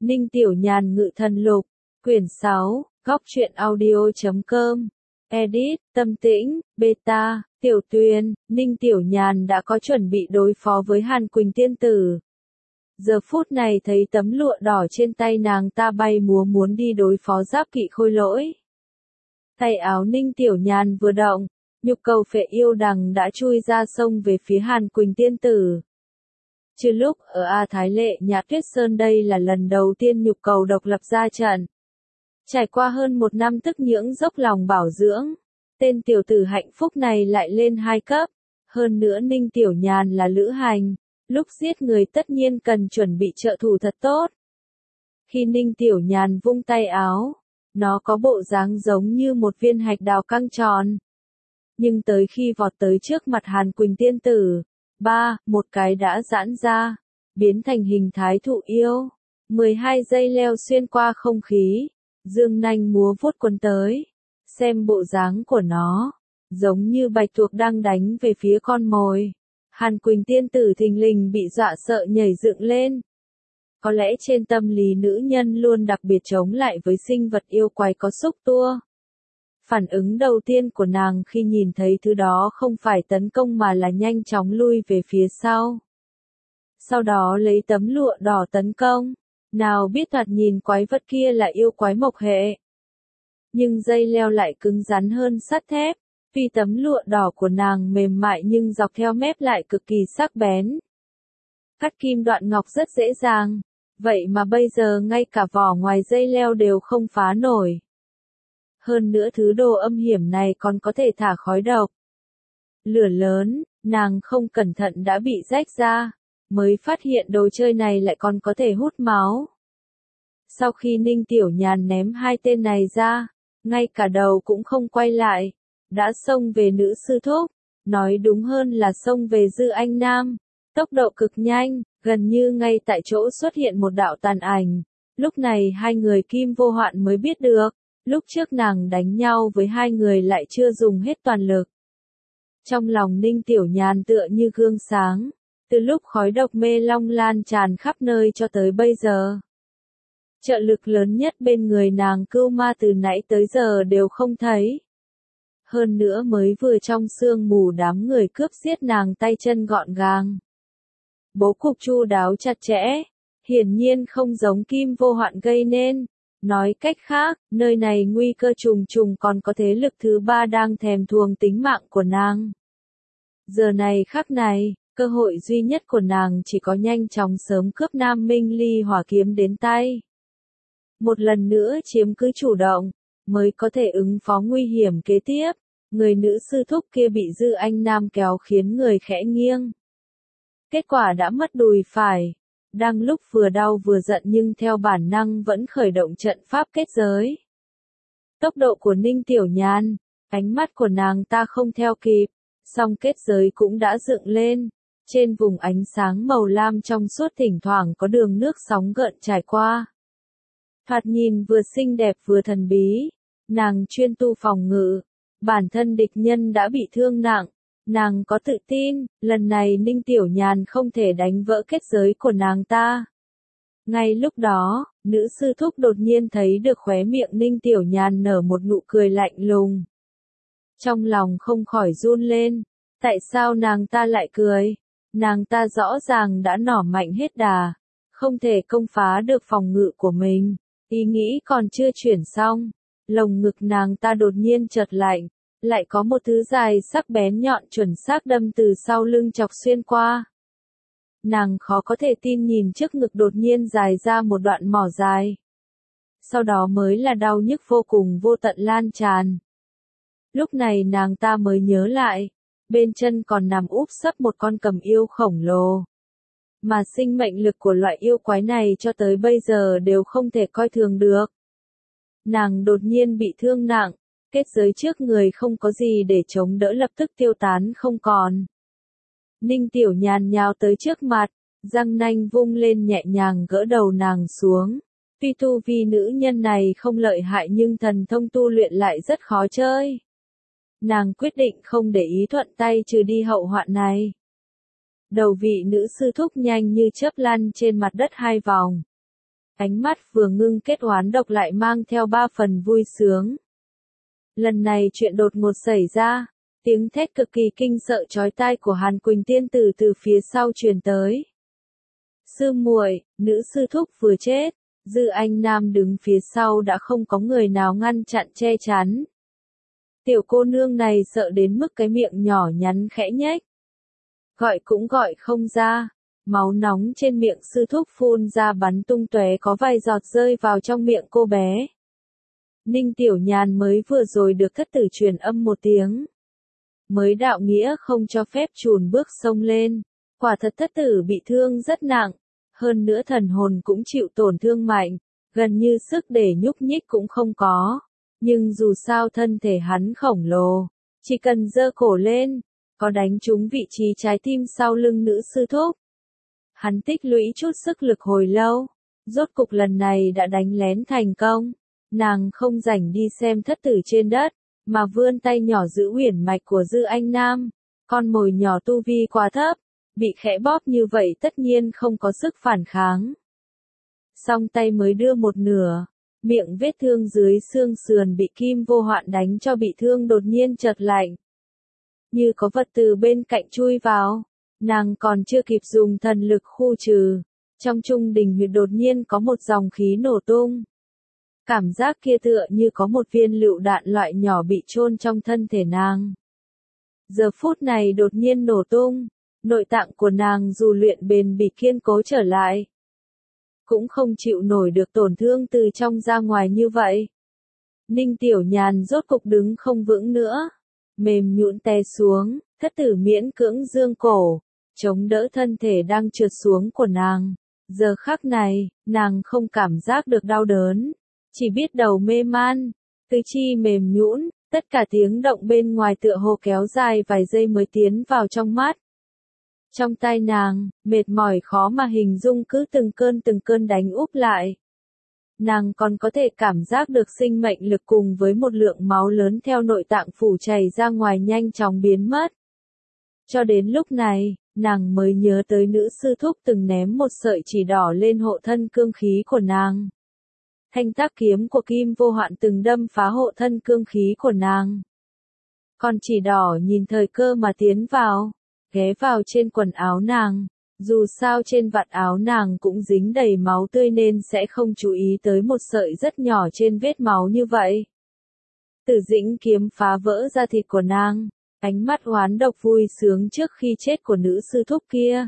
Ninh Tiểu Nhàn Ngự Thần Lục, quyển 6, góc truyện audio.com, edit, Tâm Tĩnh, beta, Tiểu Tuyền, Ninh Tiểu Nhàn đã có chuẩn bị đối phó với Hàn Quỳnh tiên tử. Giờ phút này thấy tấm lụa đỏ trên tay nàng ta bay múa muốn đi đối phó Giáp Kỵ Khôi Lỗi. Tay áo Ninh Tiểu Nhàn vừa động, nhục cầu phệ yêu đằng đã chui ra sông về phía Hàn Quỳnh tiên tử. Trừ lúc ở A Thái Lệ Nhã Tuyết Sơn đây là lần đầu tiên nhục cầu độc lập ra trận. Trải qua hơn một năm tức nhưỡng dốc lòng bảo dưỡng, tên tiểu tử hạnh phúc này lại lên 2 cấp. Hơn nữa Ninh Tiểu Nhàn là lữ hành, lúc giết người tất nhiên cần chuẩn bị trợ thủ thật tốt. Khi Ninh Tiểu Nhàn vung tay áo, nó có bộ dáng giống như một viên hạch đào căng tròn. Nhưng tới khi vọt tới trước mặt Hàn Quỳnh tiên tử, một cái đã giãn ra, biến thành hình thái thụ yêu. 12 dây leo xuyên qua không khí, dương nanh múa vuốt quấn tới. Xem bộ dáng của nó, giống như bạch tuộc đang đánh về phía con mồi. Hàn Quỳnh tiên tử thình lình bị dọa sợ nhảy dựng lên. Có lẽ trên tâm lý nữ nhân luôn đặc biệt chống lại với sinh vật yêu quái có xúc tua. Phản ứng đầu tiên của nàng khi nhìn thấy thứ đó không phải tấn công mà là nhanh chóng lui về phía sau. Sau đó lấy tấm lụa đỏ tấn công. Nào biết thoạt nhìn quái vật kia là yêu quái mộc hệ. Nhưng dây leo lại cứng rắn hơn sắt thép, vì tấm lụa đỏ của nàng mềm mại nhưng dọc theo mép lại cực kỳ sắc bén. Cắt kim đoạn ngọc rất dễ dàng, vậy mà bây giờ ngay cả vỏ ngoài dây leo đều không phá nổi. Hơn nữa thứ đồ âm hiểm này còn có thể thả khói độc. Lửa lớn, nàng không cẩn thận đã bị rách ra, mới phát hiện đồ chơi này lại còn có thể hút máu. Sau khi Ninh Tiểu Nhàn ném hai tên này ra, ngay cả đầu cũng không quay lại, đã xông về nữ sư thúc, nói đúng hơn là xông về Dư Anh Nam, tốc độ cực nhanh, gần như ngay tại chỗ xuất hiện một đạo tàn ảnh. Lúc này hai người Kim Vô Hoạn mới biết được, lúc trước nàng đánh nhau với hai người lại chưa dùng hết toàn lực. Trong lòng Ninh Tiểu Nhàn tựa như gương sáng, từ lúc khói độc mê long lan tràn khắp nơi cho tới bây giờ. Trợ lực lớn nhất bên người nàng Cưu Ma từ nãy tới giờ đều không thấy. Hơn nữa mới vừa trong sương mù đám người cướp giết nàng tay chân gọn gàng. Bố cục chu đáo chặt chẽ, hiển nhiên không giống Kim Vô Hoạn gây nên. Nói cách khác, nơi này nguy cơ trùng trùng còn có thế lực thứ ba đang thèm thuồng tính mạng của nàng. Giờ này khắc này, cơ hội duy nhất của nàng chỉ có nhanh chóng sớm cướp Nam Minh Ly hỏa kiếm đến tay. Một lần nữa chiếm cứ chủ động, mới có thể ứng phó nguy hiểm kế tiếp. Người nữ sư thúc kia bị Dư Anh Nam kéo khiến người khẽ nghiêng. Kết quả đã mất đùi phải. Đang lúc vừa đau vừa giận nhưng theo bản năng vẫn khởi động trận pháp kết giới. Tốc độ của Ninh Tiểu Nhàn, ánh mắt của nàng ta không theo kịp, song kết giới cũng đã dựng lên. Trên vùng ánh sáng màu lam trong suốt thỉnh thoảng có đường nước sóng gợn trải qua. Thoạt nhìn vừa xinh đẹp vừa thần bí, nàng chuyên tu phòng ngự, bản thân địch nhân đã bị thương nặng. Nàng có tự tin, lần này Ninh Tiểu Nhàn không thể đánh vỡ kết giới của nàng ta. Ngay lúc đó, nữ sư thúc đột nhiên thấy được khóe miệng Ninh Tiểu Nhàn nở một nụ cười lạnh lùng. Trong lòng không khỏi run lên, tại sao nàng ta lại cười? Nàng ta rõ ràng đã nỏ mạnh hết đà, không thể công phá được phòng ngự của mình, ý nghĩ còn chưa chuyển xong, lồng ngực nàng ta đột nhiên chợt lạnh. Lại có một thứ dài sắc bén nhọn chuẩn xác đâm từ sau lưng chọc xuyên qua. Nàng khó có thể tin nhìn trước ngực đột nhiên dài ra một đoạn mỏ dài. Sau đó mới là đau nhức vô cùng vô tận lan tràn. Lúc này nàng ta mới nhớ lại, bên chân còn nằm úp sấp một con cầm yêu khổng lồ. Mà sinh mệnh lực của loại yêu quái này cho tới bây giờ đều không thể coi thường được. Nàng đột nhiên bị thương nặng. Kết giới trước người không có gì để chống đỡ lập tức tiêu tán không còn. Ninh Tiểu Nhàn nhào tới trước mặt, răng nanh vung lên nhẹ nhàng gỡ đầu nàng xuống. Tuy tu vi nữ nhân này không lợi hại nhưng thần thông tu luyện lại rất khó chơi. Nàng quyết định không để ý thuận tay trừ đi hậu hoạn này. Đầu vị nữ sư thúc nhanh như chớp lăn trên mặt đất 2 vòng. Ánh mắt vừa ngưng kết oán độc lại mang theo 3 phần vui sướng. Lần này chuyện đột ngột xảy ra, tiếng thét cực kỳ kinh sợ chói tai của Hàn Quỳnh tiên tử từ phía sau truyền tới. Sư muội, nữ sư thúc vừa chết, Dư Anh Nam đứng phía sau đã không có người nào ngăn chặn che chắn. Tiểu cô nương này sợ đến mức cái miệng nhỏ nhắn khẽ nhếch. Gọi cũng gọi không ra, máu nóng trên miệng sư thúc phun ra bắn tung tóe có vài giọt rơi vào trong miệng cô bé. Ninh Tiểu Nhàn mới vừa rồi được thất tử truyền âm một tiếng. Mới đạo nghĩa không cho phép chùn bước xông lên, quả thật thất tử bị thương rất nặng, hơn nữa thần hồn cũng chịu tổn thương mạnh, gần như sức để nhúc nhích cũng không có. Nhưng dù sao thân thể hắn khổng lồ, chỉ cần giơ cổ lên, có đánh trúng vị trí trái tim sau lưng nữ sư thúc. Hắn tích lũy chút sức lực hồi lâu, rốt cục lần này đã đánh lén thành công. Nàng không rảnh đi xem thất tử trên đất, mà vươn tay nhỏ giữ huyền mạch của Dư Anh Nam. Con mồi nhỏ tu vi quá thấp, bị khẽ bóp như vậy tất nhiên không có sức phản kháng. Song tay mới đưa một nửa, miệng vết thương dưới xương sườn bị Kim Vô Hoạn đánh cho bị thương đột nhiên chợt lạnh. Như có vật từ bên cạnh chui vào, nàng còn chưa kịp dùng thần lực khu trừ, trong trung đình huyệt đột nhiên có một dòng khí nổ tung. Cảm giác kia tựa như có một viên lựu đạn loại nhỏ bị chôn trong thân thể nàng. Giờ phút này đột nhiên nổ tung, nội tạng của nàng dù luyện bền bỉ kiên cố trở lại, cũng không chịu nổi được tổn thương từ trong ra ngoài như vậy. Ninh Tiểu Nhàn rốt cục đứng không vững nữa, mềm nhũn té xuống, thất tử miễn cưỡng dương cổ, chống đỡ thân thể đang trượt xuống của nàng. Giờ khắc này, nàng không cảm giác được đau đớn, chỉ biết đầu mê man, tứ chi mềm nhũn, tất cả tiếng động bên ngoài tựa hồ kéo dài vài giây mới tiến vào trong mắt. Trong tai nàng, mệt mỏi khó mà hình dung cứ từng cơn đánh úp lại. Nàng còn có thể cảm giác được sinh mệnh lực cùng với một lượng máu lớn theo nội tạng phủ chảy ra ngoài nhanh chóng biến mất. Cho đến lúc này, nàng mới nhớ tới nữ sư thúc từng ném một sợi chỉ đỏ lên hộ thân cương khí của nàng. Thanh tác kiếm của Kim Vô Hoạn từng đâm phá hộ thân cương khí của nàng. Còn chỉ đỏ nhìn thời cơ mà tiến vào, ghé vào trên quần áo nàng, dù sao trên vạt áo nàng cũng dính đầy máu tươi nên sẽ không chú ý tới một sợi rất nhỏ trên vết máu như vậy. Tử Dĩnh kiếm phá vỡ da thịt của nàng, ánh mắt oán độc vui sướng trước khi chết của nữ sư thúc kia.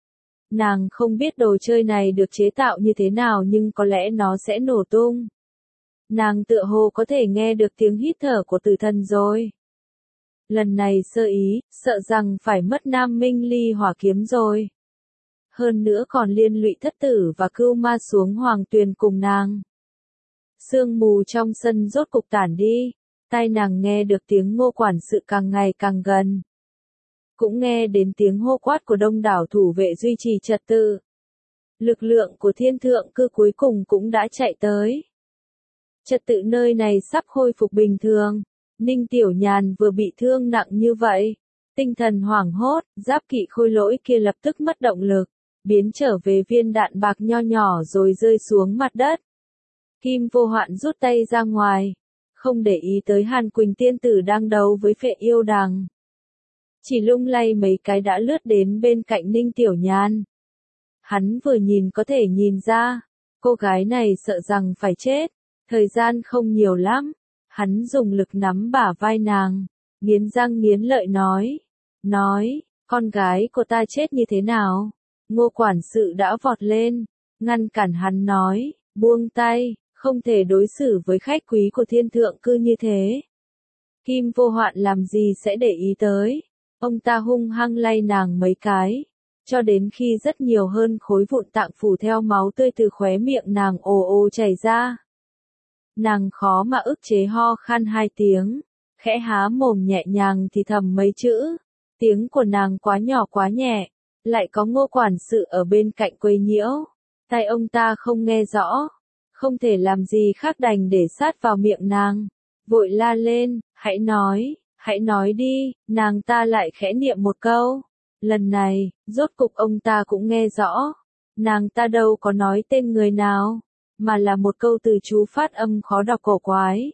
Nàng không biết đồ chơi này được chế tạo như thế nào nhưng có lẽ nó sẽ nổ tung. Nàng tựa hồ có thể nghe được tiếng hít thở của tử thần rồi. Lần này sơ ý, sợ rằng phải mất Nam Minh Ly hỏa kiếm rồi. Hơn nữa còn liên lụy thất tử và cưu ma xuống hoàng tuyền cùng nàng. Sương mù trong sân rốt cục tản đi, tai nàng nghe được tiếng Ngô quản sự càng ngày càng gần. Cũng nghe đến tiếng hô quát của đông đảo thủ vệ duy trì trật tự. Lực lượng của thiên thượng cư cuối cùng cũng đã chạy tới. Trật tự nơi này sắp khôi phục bình thường. Ninh Tiểu Nhàn vừa bị thương nặng như vậy, tinh thần hoảng hốt, giáp kỵ khôi lỗi kia lập tức mất động lực, biến trở về viên đạn bạc nho nhỏ rồi rơi xuống mặt đất. Kim Vô Hoạn rút tay ra ngoài, không để ý tới Hàn Quỳnh tiên tử đang đấu với Phệ Yêu Đằng. Chỉ lung lay mấy cái đã lướt đến bên cạnh Ninh Tiểu Nhàn. Hắn vừa nhìn có thể nhìn ra, cô gái này sợ rằng phải chết, thời gian không nhiều lắm. Hắn dùng lực nắm bả vai nàng, nghiến răng nghiến lợi nói, con gái của ta chết như thế nào? Ngô quản sự đã vọt lên, ngăn cản hắn nói, buông tay, không thể đối xử với khách quý của thiên thượng cư như thế. Kim Vô Hoạn làm gì sẽ để ý tới, ông ta hung hăng lay nàng mấy cái, cho đến khi rất nhiều hơn khối vụn tạng phủ theo máu tươi từ khóe miệng nàng ồ ồ chảy ra. Nàng khó mà ức chế ho khan 2 tiếng, khẽ há mồm nhẹ nhàng thì thầm mấy chữ, tiếng của nàng quá nhỏ quá nhẹ, lại có Ngô quản sự ở bên cạnh quấy nhiễu, tai ông ta không nghe rõ, không thể làm gì khác đành để sát vào miệng nàng, vội la lên, hãy nói đi, nàng ta lại khẽ niệm một câu, lần này, rốt cục ông ta cũng nghe rõ, nàng ta đâu có nói tên người nào. mà là một câu từ chú phát âm khó đọc cổ quái.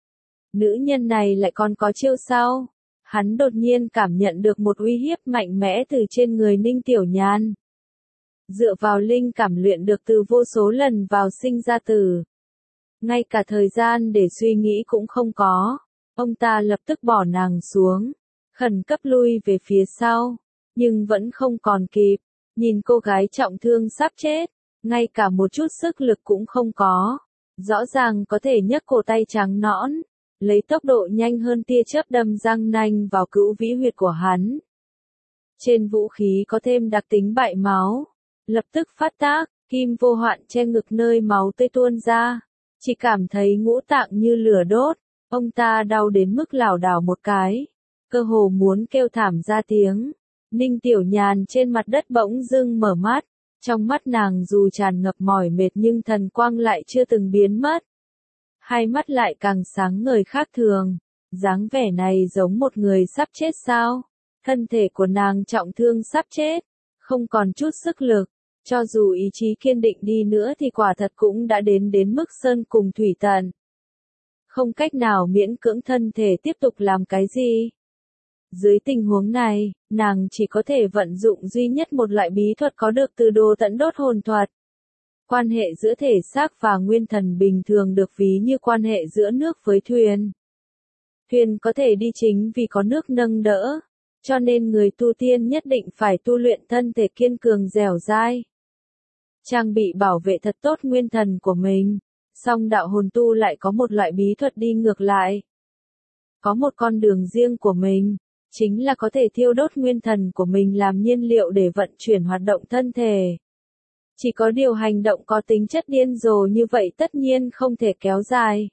Nữ nhân này lại còn có chiêu sao? Hắn đột nhiên cảm nhận được một uy hiếp mạnh mẽ từ trên người Ninh Tiểu Nhan. Dựa vào linh cảm luyện được từ vô số lần vào sinh ra tử. Ngay cả thời gian để suy nghĩ cũng không có. Ông ta lập tức bỏ nàng xuống. Khẩn cấp lui về phía sau. Nhưng vẫn không còn kịp. Nhìn cô gái trọng thương sắp chết. Ngay cả một chút sức lực cũng không có. Rõ ràng có thể nhấc cổ tay trắng nõn. Lấy tốc độ nhanh hơn tia chớp đâm răng nanh vào cữu vĩ huyệt của hắn. Trên vũ khí có thêm đặc tính bại máu. Lập tức phát tác, kim vô hoạn che ngực nơi máu tươi tuôn ra. Chỉ cảm thấy ngũ tạng như lửa đốt. Ông ta đau đến mức lảo đảo một cái. Cơ hồ muốn kêu thảm ra tiếng. Ninh Tiểu Nhàn trên mặt đất bỗng dưng mở mắt. Trong mắt nàng dù tràn ngập mỏi mệt nhưng thần quang lại chưa từng biến mất. Hai mắt lại càng sáng ngời khác thường. Dáng vẻ này giống một người sắp chết sao? Thân thể của nàng trọng thương sắp chết. Không còn chút sức lực. Cho dù ý chí kiên định đi nữa thì quả thật cũng đã đến mức sơn cùng thủy tận. Không cách nào miễn cưỡng thân thể tiếp tục làm cái gì. Dưới tình huống này, nàng chỉ có thể vận dụng duy nhất một loại bí thuật có được từ đồ tận đốt hồn thuật. Quan hệ giữa thể xác và nguyên thần bình thường được ví như quan hệ giữa nước với thuyền. Thuyền có thể đi chính vì có nước nâng đỡ. Cho nên người tu tiên nhất định phải tu luyện thân thể kiên cường dẻo dai. Trang bị bảo vệ thật tốt nguyên thần của mình. Song đạo hồn tu lại có một loại bí thuật đi ngược lại. Có một con đường riêng của mình. Chính là có thể thiêu đốt nguyên thần của mình làm nhiên liệu để vận chuyển hoạt động thân thể. Chỉ có điều hành động có tính chất điên rồ như vậy tất nhiên không thể kéo dài.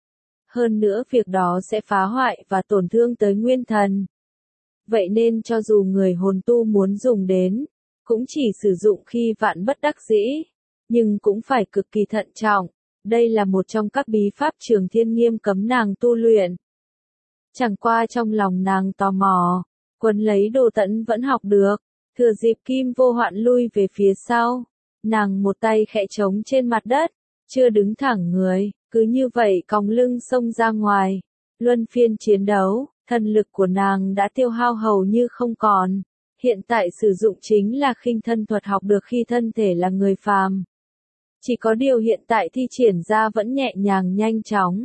Hơn nữa việc đó sẽ phá hoại và tổn thương tới nguyên thần. Vậy nên cho dù người hồn tu muốn dùng đến, cũng chỉ sử dụng khi vạn bất đắc dĩ, nhưng cũng phải cực kỳ thận trọng. Đây là một trong các bí pháp Trường Thiên nghiêm cấm nàng tu luyện. Chẳng qua trong lòng nàng tò mò, quấn lấy đồ tẫn vẫn học được, thừa dịp kim vô hoạn lui về phía sau. Nàng một tay khẽ trống trên mặt đất, chưa đứng thẳng người, cứ như vậy còng lưng xông ra ngoài. Luân phiên chiến đấu, thần lực của nàng đã tiêu hao hầu như không còn. Hiện tại sử dụng chính là khinh thân thuật học được khi thân thể là người phàm. Chỉ có điều hiện tại thi triển ra vẫn nhẹ nhàng nhanh chóng.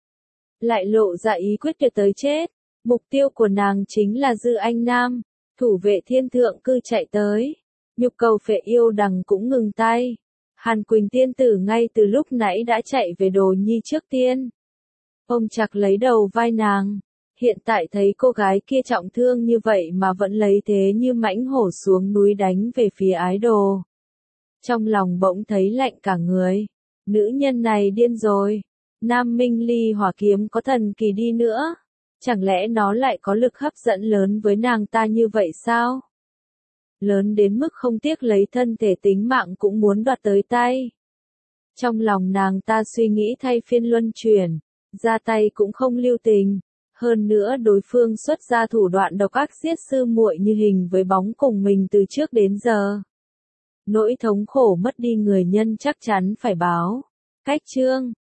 Lại lộ ra ý quyết tuyệt tới chết. Mục tiêu của nàng chính là Dư Anh Nam. Thủ vệ thiên thượng cư chạy tới. Nhục cầu phệ yêu đằng cũng ngừng tay. Hàn Quỳnh tiên tử ngay từ lúc nãy đã chạy về Đồ Nhi trước tiên. Ông chặt lấy đầu vai nàng. Hiện tại thấy cô gái kia trọng thương như vậy mà vẫn lấy thế như mãnh hổ xuống núi đánh về phía ái đồ. Trong lòng bỗng thấy lạnh cả người. Nữ nhân này điên rồi. Nam Minh Ly hỏa kiếm có thần kỳ đi nữa. Chẳng lẽ nó lại có lực hấp dẫn lớn với nàng ta như vậy sao? Lớn đến mức không tiếc lấy thân thể tính mạng cũng muốn đoạt tới tay. Trong lòng nàng ta suy nghĩ thay phiên luân chuyển. Ra tay cũng không lưu tình. Hơn nữa đối phương xuất ra thủ đoạn độc ác giết sư muội như hình với bóng cùng mình từ trước đến giờ. Nỗi thống khổ mất đi người nhân chắc chắn phải báo. Cách chương